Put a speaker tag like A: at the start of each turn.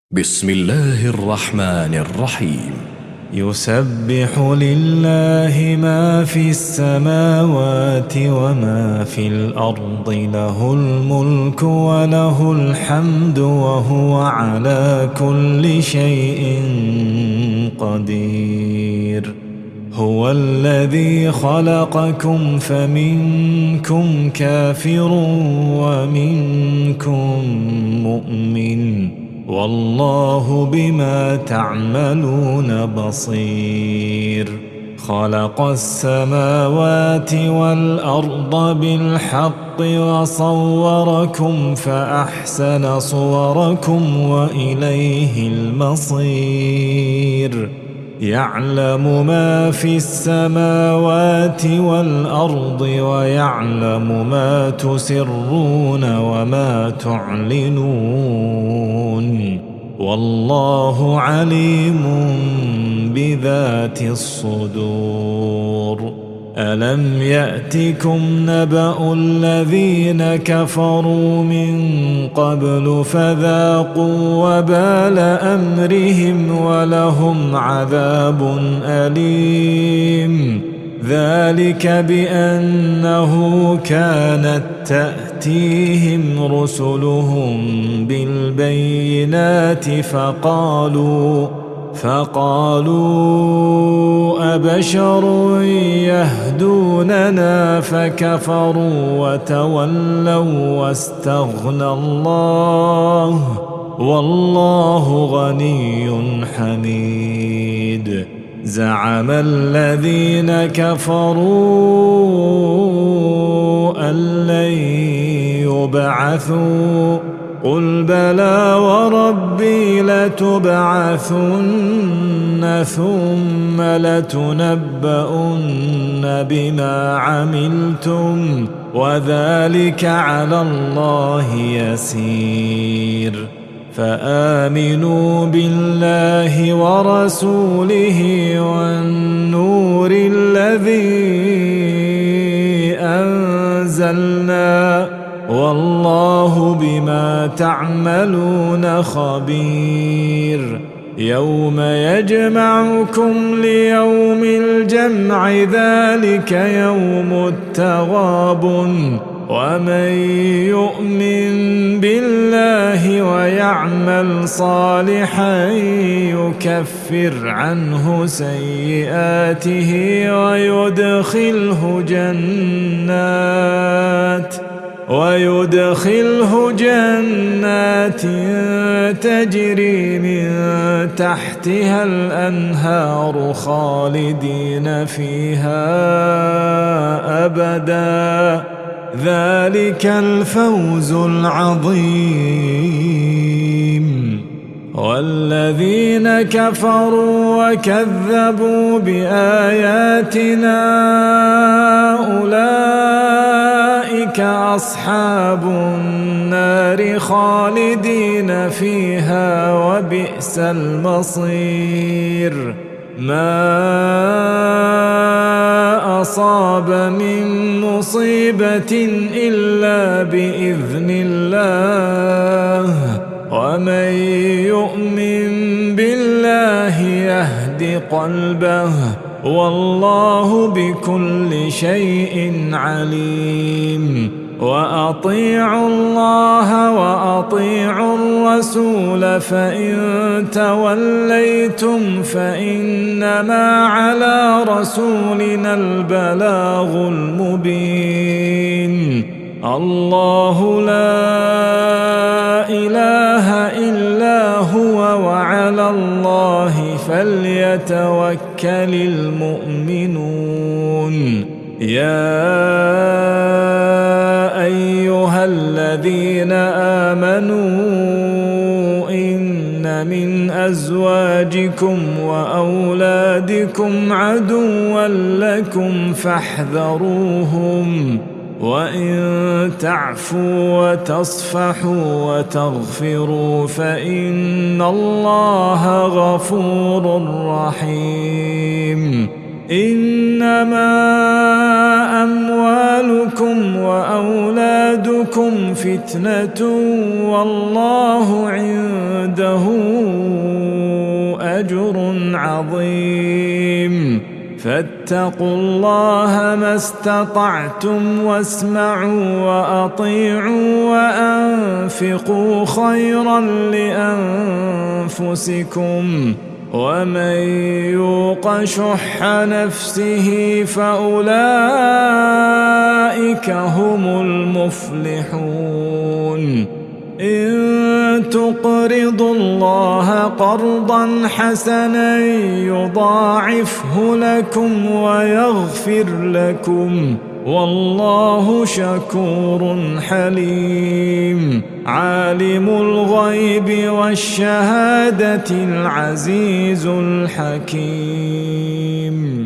A: بسم الله الرحمن الرحيم.
B: يسبح لله ما في السماوات وما في الأرض، له الملك وله الحمد وهو على كل شيء قدير. هو الذي خلقكم فمنكم كافر ومنكم مؤمن، والله بما تعملون بصير. خلق السماوات والأرض بالحق وصوركم فأحسن صوركم وإليه المصير. يعلم ما في السماوات والأرض ويعلم ما تسرون وما تعلنون، والله عليم بذات الصدور. ألم يأتكم نبأ الذين كفروا من قبل فذاقوا وبال أمرهم ولهم عذاب أليم. ذلك بأنه كانت تأتيهم رسلهم بالبينات فقالوا أبشر يهدوننا فكفروا وتولوا واستغنى الله، والله غني حميد. زعم الذين كفروا أن لن يبعثوا، قل بلى وربي لتبعثن ثم لتنبؤن بما عملتم وذلك على الله يسير. فآمنوا بالله ورسوله والنور الذي أنزلنا، والله بما تعملون خبير. يوم يجمعكم ليوم الجمع ذلك يوم التغابن، ومن يؤمن بالله ويعمل صالحا يكفر عنه سيئاته ويدخله جنات تجري من تحتها الأنهار خالدين فيها أبدا، ذلك الفوز العظيم. والذين كفروا وكذبوا بآياتنا أولئك أصحاب النار خالدين فيها وبئس المصير. ما أصاب من مصيبة إلا بإذن الله، ومن يؤمن بالله يهد قلبه، والله بكل شيء عليم. وأطيعوا الله وأطيعوا الرسول، فإن توليتم فإنما على رسولنا البلاغ المبين. الله لا إله إلا هو وعلى الله فليتوكل المؤمنون. يا أيها الذين آمنوا إن من أزواجكم وأولادكم عدوا لكم فاحذروهم، وإن تعفوا وتصفحوا وتغفروا فإن الله غفور رحيم. إنما أموالكم أموالكم وأولادكم فتنة والله عنده أجر عظيم فاتقوا الله ما استطعتم واسمعوا وأطيعوا وأنفقوا خيرا لأنفسكم ومن يوق شح نفسه فأولئك هم المفلحون إن تقرضوا الله قرضا حسنا يضاعفه لكم ويغفر لكم والله شكور حليم عالم الغيب والشهادة العزيز الحكيم